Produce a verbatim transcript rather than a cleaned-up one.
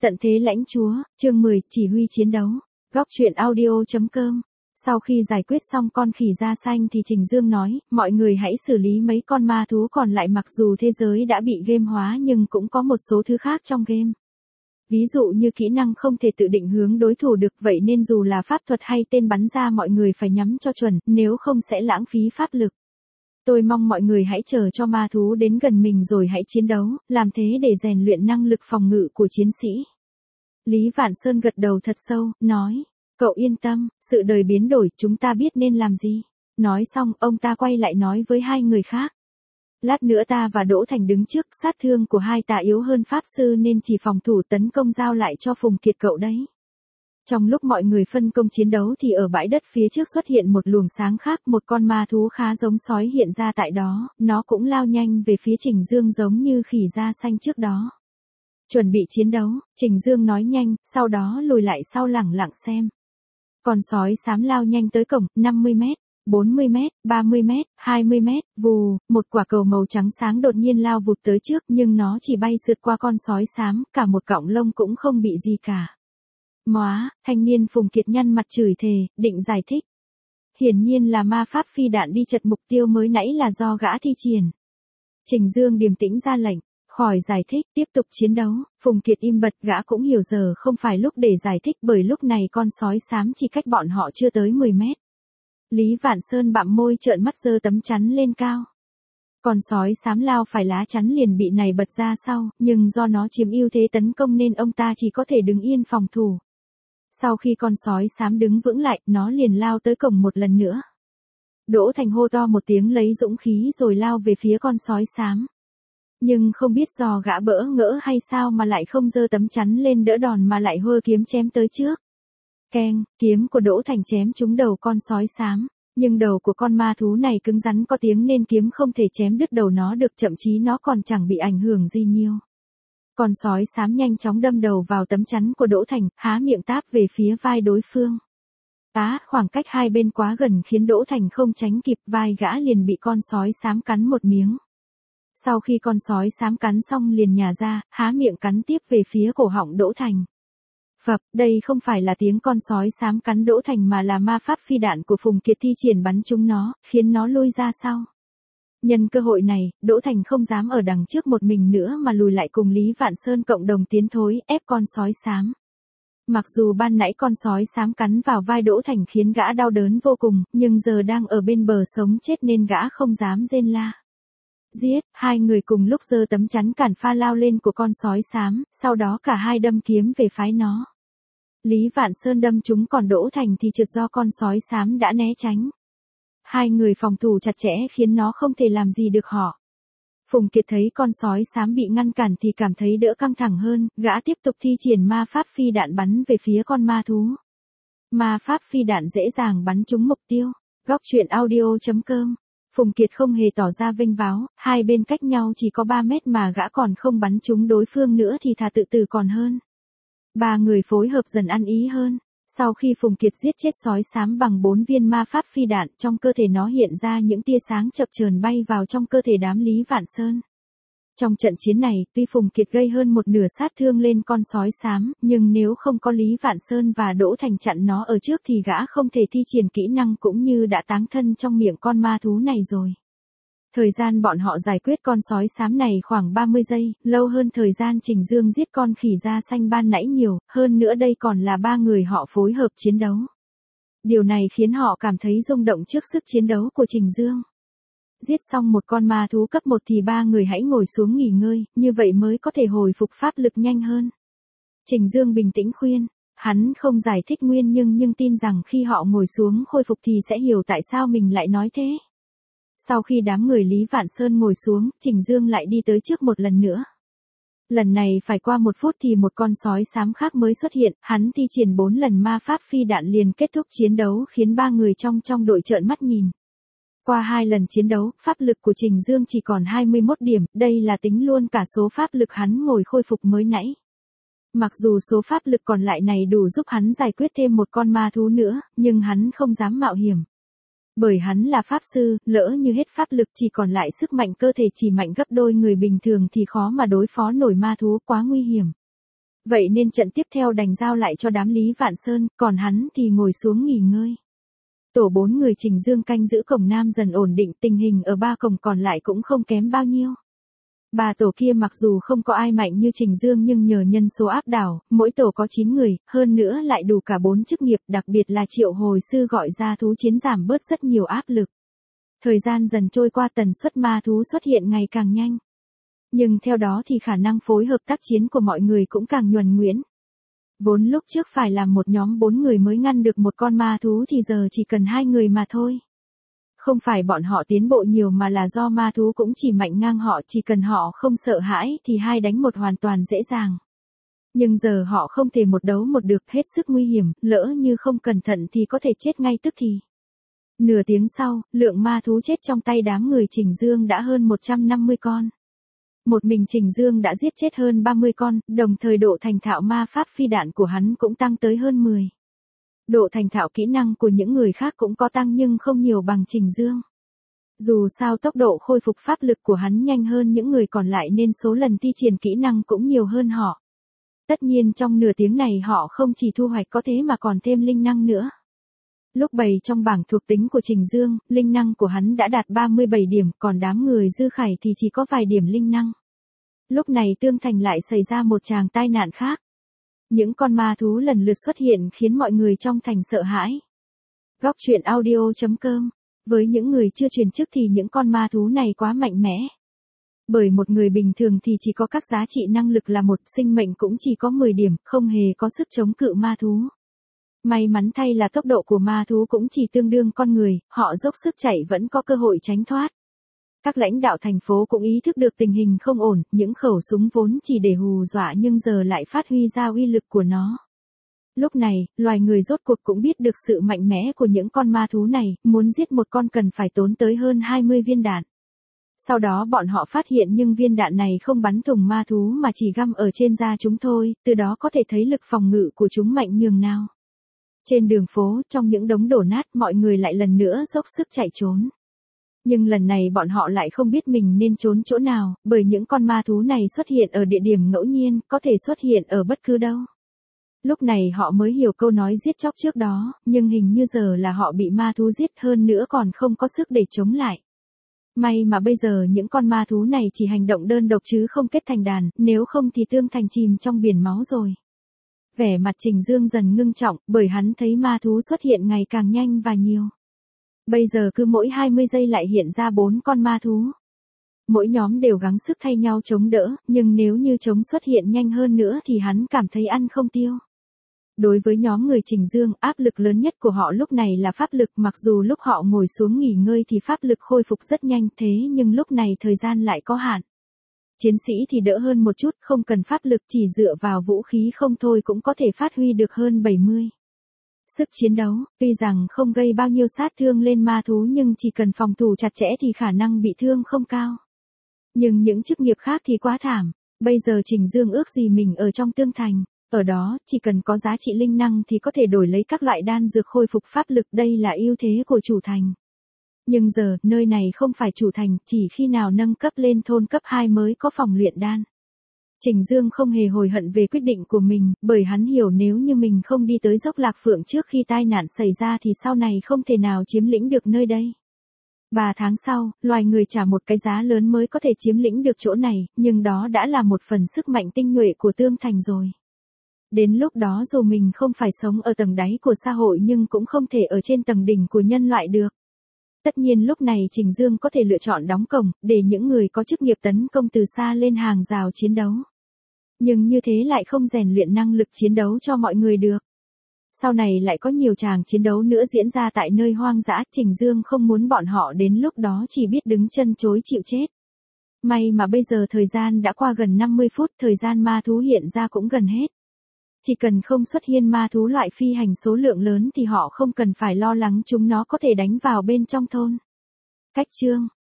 Tận thế lãnh chúa, chương mười, chỉ huy chiến đấu. Góc truyện audio.com. Sau khi giải quyết xong con khỉ da xanh thì Trình Dương nói, mọi người hãy xử lý mấy con ma thú còn lại, mặc dù thế giới đã bị game hóa nhưng cũng có một số thứ khác trong game. Ví dụ như kỹ năng không thể tự định hướng đối thủ được, vậy nên dù là pháp thuật hay tên bắn ra mọi người phải nhắm cho chuẩn, nếu không sẽ lãng phí pháp lực. Tôi mong mọi người hãy chờ cho ma thú đến gần mình rồi hãy chiến đấu, làm thế để rèn luyện năng lực phòng ngự của chiến sĩ. Lý Vạn Sơn gật đầu thật sâu, nói, cậu yên tâm, sự đời biến đổi, chúng ta biết nên làm gì. Nói xong, ông ta quay lại nói với hai người khác. Lát nữa ta và Đỗ Thành đứng trước, sát thương của hai ta yếu hơn pháp sư nên chỉ phòng thủ, tấn công giao lại cho Phùng Kiệt cậu đấy. Trong lúc mọi người phân công chiến đấu thì ở bãi đất phía trước xuất hiện một luồng sáng khác, một con ma thú khá giống sói hiện ra tại đó, nó cũng lao nhanh về phía Trình Dương giống như khỉ da xanh trước đó. Chuẩn bị chiến đấu, Trình Dương nói nhanh, sau đó lùi lại sau lẳng lặng xem. Con sói xám lao nhanh tới cổng, năm mươi mét, bốn mươi mét, ba mươi mét, hai mươi mét, vù, một quả cầu màu trắng sáng đột nhiên lao vụt tới trước, nhưng nó chỉ bay sượt qua con sói xám, cả một cọng lông cũng không bị gì cả. Móa, thanh niên Phùng Kiệt nhăn mặt chửi thề, định giải thích. Hiển nhiên là ma pháp phi đạn đi chật mục tiêu mới nãy là do gã thi triển. Trình Dương điềm tĩnh ra lệnh, khỏi giải thích, tiếp tục chiến đấu. Phùng Kiệt im bặt, gã cũng hiểu giờ không phải lúc để giải thích bởi lúc này con sói xám chỉ cách bọn họ chưa tới mười mét. Lý Vạn Sơn bặm môi trợn mắt giơ tấm chắn lên cao. Con sói xám lao phải lá chắn liền bị này bật ra sau, nhưng do nó chiếm ưu thế tấn công nên ông ta chỉ có thể đứng yên phòng thủ. Sau khi con sói xám đứng vững lại, nó liền lao tới cổng một lần nữa. Đỗ Thành hô to một tiếng lấy dũng khí rồi lao về phía con sói xám. Nhưng không biết do gã bỡ ngỡ hay sao mà lại không giơ tấm chắn lên đỡ đòn mà lại hơ kiếm chém tới trước. Keng, kiếm của Đỗ Thành chém trúng đầu con sói xám. Nhưng đầu của con ma thú này cứng rắn có tiếng nên kiếm không thể chém đứt đầu nó được, thậm chí nó còn chẳng bị ảnh hưởng gì nhiều. Con sói xám nhanh chóng đâm đầu vào tấm chắn của Đỗ Thành, há miệng táp về phía vai đối phương. Á, khoảng cách hai bên quá gần khiến Đỗ Thành không tránh kịp, vai gã liền bị con sói xám cắn một miếng. Sau khi con sói xám cắn xong liền nhả ra, há miệng cắn tiếp về phía cổ họng Đỗ Thành. Phập, đây không phải là tiếng con sói xám cắn Đỗ Thành mà là ma pháp phi đạn của Phùng Kiệt thi triển bắn trúng nó, khiến nó lùi ra sau. Nhân cơ hội này, Đỗ Thành không dám ở đằng trước một mình nữa mà lùi lại cùng Lý Vạn Sơn cộng đồng tiến thối, ép con sói xám. Mặc dù ban nãy con sói xám cắn vào vai Đỗ Thành khiến gã đau đớn vô cùng, nhưng giờ đang ở bên bờ sống chết nên gã không dám rên la. Giết, hai người cùng lúc giơ tấm chắn cản pha lao lên của con sói xám, sau đó cả hai đâm kiếm về phái nó. Lý Vạn Sơn đâm trúng, còn Đỗ Thành thì trượt do con sói xám đã né tránh. Hai người phòng thủ chặt chẽ khiến nó không thể làm gì được họ. Phùng Kiệt thấy con sói xám bị ngăn cản thì cảm thấy đỡ căng thẳng hơn, gã tiếp tục thi triển ma pháp phi đạn bắn về phía con ma thú. Ma pháp phi đạn dễ dàng bắn trúng mục tiêu. Góc truyện audio.com. Phùng Kiệt không hề tỏ ra vênh váo, hai bên cách nhau chỉ có ba mét mà gã còn không bắn trúng đối phương nữa thì thà tự tử còn hơn. Ba người phối hợp dần ăn ý hơn. Sau khi Phùng Kiệt giết chết sói xám bằng bốn viên ma pháp phi đạn, trong cơ thể nó hiện ra những tia sáng chập chờn bay vào trong cơ thể đám Lý Vạn Sơn. Trong trận chiến này, tuy Phùng Kiệt gây hơn một nửa sát thương lên con sói xám, nhưng nếu không có Lý Vạn Sơn và Đỗ Thành chặn nó ở trước thì gã không thể thi triển kỹ năng cũng như đã táng thân trong miệng con ma thú này rồi. Thời gian bọn họ giải quyết con sói xám này khoảng ba mươi giây, lâu hơn thời gian Trình Dương giết con khỉ da xanh ban nãy nhiều, hơn nữa đây còn là ba người họ phối hợp chiến đấu. Điều này khiến họ cảm thấy rung động trước sức chiến đấu của Trình Dương. Giết xong một con ma thú cấp một thì ba người hãy ngồi xuống nghỉ ngơi, như vậy mới có thể hồi phục pháp lực nhanh hơn. Trình Dương bình tĩnh khuyên, hắn không giải thích nguyên nhưng nhưng tin rằng khi họ ngồi xuống khôi phục thì sẽ hiểu tại sao mình lại nói thế. Sau khi đám người Lý Vạn Sơn ngồi xuống, Trình Dương lại đi tới trước một lần nữa. Lần này phải qua một phút thì một con sói xám khác mới xuất hiện, hắn thi triển bốn lần ma pháp phi đạn liền kết thúc chiến đấu khiến ba người trong trong đội trợn mắt nhìn. Qua hai lần chiến đấu, pháp lực của Trình Dương chỉ còn hai mươi mốt điểm, đây là tính luôn cả số pháp lực hắn ngồi khôi phục mới nãy. Mặc dù số pháp lực còn lại này đủ giúp hắn giải quyết thêm một con ma thú nữa, nhưng hắn không dám mạo hiểm. Bởi hắn là pháp sư, lỡ như hết pháp lực chỉ còn lại sức mạnh cơ thể chỉ mạnh gấp đôi người bình thường thì khó mà đối phó nổi ma thú, quá nguy hiểm. Vậy nên trận tiếp theo đành giao lại cho đám Lý Vạn Sơn, còn hắn thì ngồi xuống nghỉ ngơi. Tổ bốn người Trình Dương canh giữ cổng Nam dần ổn định, tình hình ở ba cổng còn lại cũng không kém bao nhiêu. Ba tổ kia mặc dù không có ai mạnh như Trình Dương nhưng nhờ nhân số áp đảo, mỗi tổ có chín người, hơn nữa lại đủ cả bốn chức nghiệp, đặc biệt là Triệu Hồi Sư gọi ra thú chiến giảm bớt rất nhiều áp lực. Thời gian dần trôi qua, tần suất ma thú xuất hiện ngày càng nhanh. Nhưng theo đó thì khả năng phối hợp tác chiến của mọi người cũng càng nhuần nhuyễn. Vốn lúc trước phải làm một nhóm bốn người mới ngăn được một con ma thú thì giờ chỉ cần hai người mà thôi. Không phải bọn họ tiến bộ nhiều mà là do ma thú cũng chỉ mạnh ngang họ, chỉ cần họ không sợ hãi thì hai đánh một hoàn toàn dễ dàng. Nhưng giờ họ không thể một đấu một được, hết sức nguy hiểm, lỡ như không cẩn thận thì có thể chết ngay tức thì. Nửa tiếng sau, lượng ma thú chết trong tay đám người Trình Dương đã hơn một trăm năm mươi con. Một mình Trình Dương đã giết chết hơn ba mươi con, đồng thời độ thành thạo ma pháp phi đạn của hắn cũng tăng tới hơn mười. Độ thành thạo kỹ năng của những người khác cũng có tăng nhưng không nhiều bằng Trình Dương. Dù sao tốc độ khôi phục pháp lực của hắn nhanh hơn những người còn lại nên số lần thi triển kỹ năng cũng nhiều hơn họ. Tất nhiên trong nửa tiếng này họ không chỉ thu hoạch có thế mà còn thêm linh năng nữa. Lúc bày trong bảng thuộc tính của Trình Dương, linh năng của hắn đã đạt ba mươi bảy điểm, còn đám người Dư Khải thì chỉ có vài điểm linh năng. Lúc này Tương Thành lại xảy ra một tràng tai nạn khác. Những con ma thú lần lượt xuất hiện khiến mọi người trong thành sợ hãi. Góc truyện audio chấm com. Với những người chưa truyền chức thì những con ma thú này quá mạnh mẽ. Bởi một người bình thường thì chỉ có các giá trị năng lực là một, sinh mệnh cũng chỉ có mười điểm, không hề có sức chống cự ma thú. May mắn thay là tốc độ của ma thú cũng chỉ tương đương con người, họ dốc sức chạy vẫn có cơ hội tránh thoát. Các lãnh đạo thành phố cũng ý thức được tình hình không ổn, những khẩu súng vốn chỉ để hù dọa nhưng giờ lại phát huy ra uy lực của nó. Lúc này, loài người rốt cuộc cũng biết được sự mạnh mẽ của những con ma thú này, muốn giết một con cần phải tốn tới hơn hai mươi viên đạn. Sau đó bọn họ phát hiện nhưng viên đạn này không bắn thủng ma thú mà chỉ găm ở trên da chúng thôi, từ đó có thể thấy lực phòng ngự của chúng mạnh nhường nào. Trên đường phố, trong những đống đổ nát, mọi người lại lần nữa dốc sức chạy trốn. Nhưng lần này bọn họ lại không biết mình nên trốn chỗ nào, bởi những con ma thú này xuất hiện ở địa điểm ngẫu nhiên, có thể xuất hiện ở bất cứ đâu. Lúc này họ mới hiểu câu nói giết chóc trước đó, nhưng hình như giờ là họ bị ma thú giết hơn nữa còn không có sức để chống lại. May mà bây giờ những con ma thú này chỉ hành động đơn độc chứ không kết thành đàn, nếu không thì Tương Thành chìm trong biển máu rồi. Vẻ mặt Trình Dương dần ngưng trọng, bởi hắn thấy ma thú xuất hiện ngày càng nhanh và nhiều. Bây giờ cứ mỗi hai mươi giây lại hiện ra bốn con ma thú. Mỗi nhóm đều gắng sức thay nhau chống đỡ, nhưng nếu như chúng xuất hiện nhanh hơn nữa thì hắn cảm thấy ăn không tiêu. Đối với nhóm người Trình Dương, áp lực lớn nhất của họ lúc này là pháp lực, mặc dù lúc họ ngồi xuống nghỉ ngơi thì pháp lực khôi phục rất nhanh thế nhưng lúc này thời gian lại có hạn. Chiến sĩ thì đỡ hơn một chút, không cần pháp lực, chỉ dựa vào vũ khí không thôi cũng có thể phát huy được hơn bảy mươi. Sức chiến đấu, tuy rằng không gây bao nhiêu sát thương lên ma thú nhưng chỉ cần phòng thủ chặt chẽ thì khả năng bị thương không cao. Nhưng những chức nghiệp khác thì quá thảm, bây giờ Trình Dương ước gì mình ở trong Tương Thành, ở đó chỉ cần có giá trị linh năng thì có thể đổi lấy các loại đan dược khôi phục pháp lực, đây là ưu thế của chủ thành. Nhưng giờ, nơi này không phải chủ thành, chỉ khi nào nâng cấp lên thôn cấp hai mới có phòng luyện đan. Trình Dương không hề hối hận về quyết định của mình, bởi hắn hiểu nếu như mình không đi tới Dốc Lạc Phượng trước khi tai nạn xảy ra thì sau này không thể nào chiếm lĩnh được nơi đây. Ba tháng sau, loài người trả một cái giá lớn mới có thể chiếm lĩnh được chỗ này, nhưng đó đã là một phần sức mạnh tinh nhuệ của Tương Thành rồi. Đến lúc đó dù mình không phải sống ở tầng đáy của xã hội nhưng cũng không thể ở trên tầng đỉnh của nhân loại được. Tất nhiên lúc này Trình Dương có thể lựa chọn đóng cổng, để những người có chức nghiệp tấn công từ xa lên hàng rào chiến đấu. Nhưng như thế lại không rèn luyện năng lực chiến đấu cho mọi người được. Sau này lại có nhiều tràng chiến đấu nữa diễn ra tại nơi hoang dã, Trình Dương không muốn bọn họ đến lúc đó chỉ biết đứng chân chối chịu chết. May mà bây giờ thời gian đã qua gần năm mươi phút, thời gian ma thú hiện ra cũng gần hết. Chỉ cần không xuất hiện ma thú loại phi hành số lượng lớn thì họ không cần phải lo lắng chúng nó có thể đánh vào bên trong thôn. Cách chương